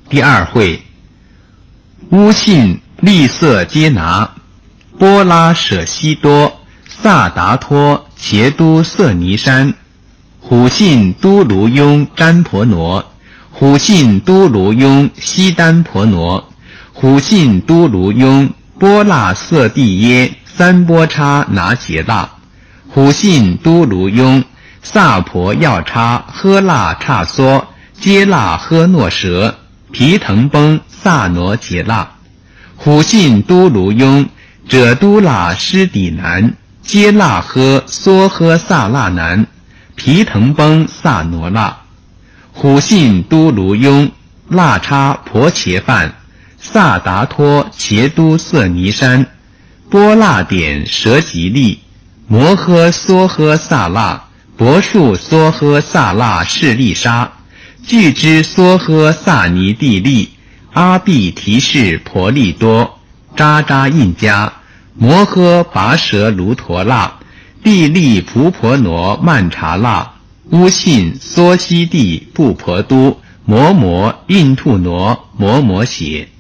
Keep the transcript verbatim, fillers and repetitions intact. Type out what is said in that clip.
第二会，乌信利色皆拿、波拉舍西多、萨达托、茄都色尼山、虎信都卢雍占婆挪、虎信都卢雍西丹婆挪、虎信都卢雍波拉色地耶三波叉拿杰拉、虎信都卢雍萨婆要叉喝腊叉梭揭腊喝诺蛇皮腾崩萨挪杰拉、虎信都卢雍者都拉施底南揭腊喝梭喝萨腊南皮腾崩萨挪拉、虎信都卢雍腊叉婆茄饭萨达托茄都色尼山波腊点舍吉利摩诃梭诃萨腊博树梭诃萨腊士利沙俱之梭诃萨尼地利阿毕提士婆利多扎扎印加摩诃拔舍卢陀腊地利蒲婆挪曼查腊乌信梭西地布婆都摩摩印吐挪摩摩血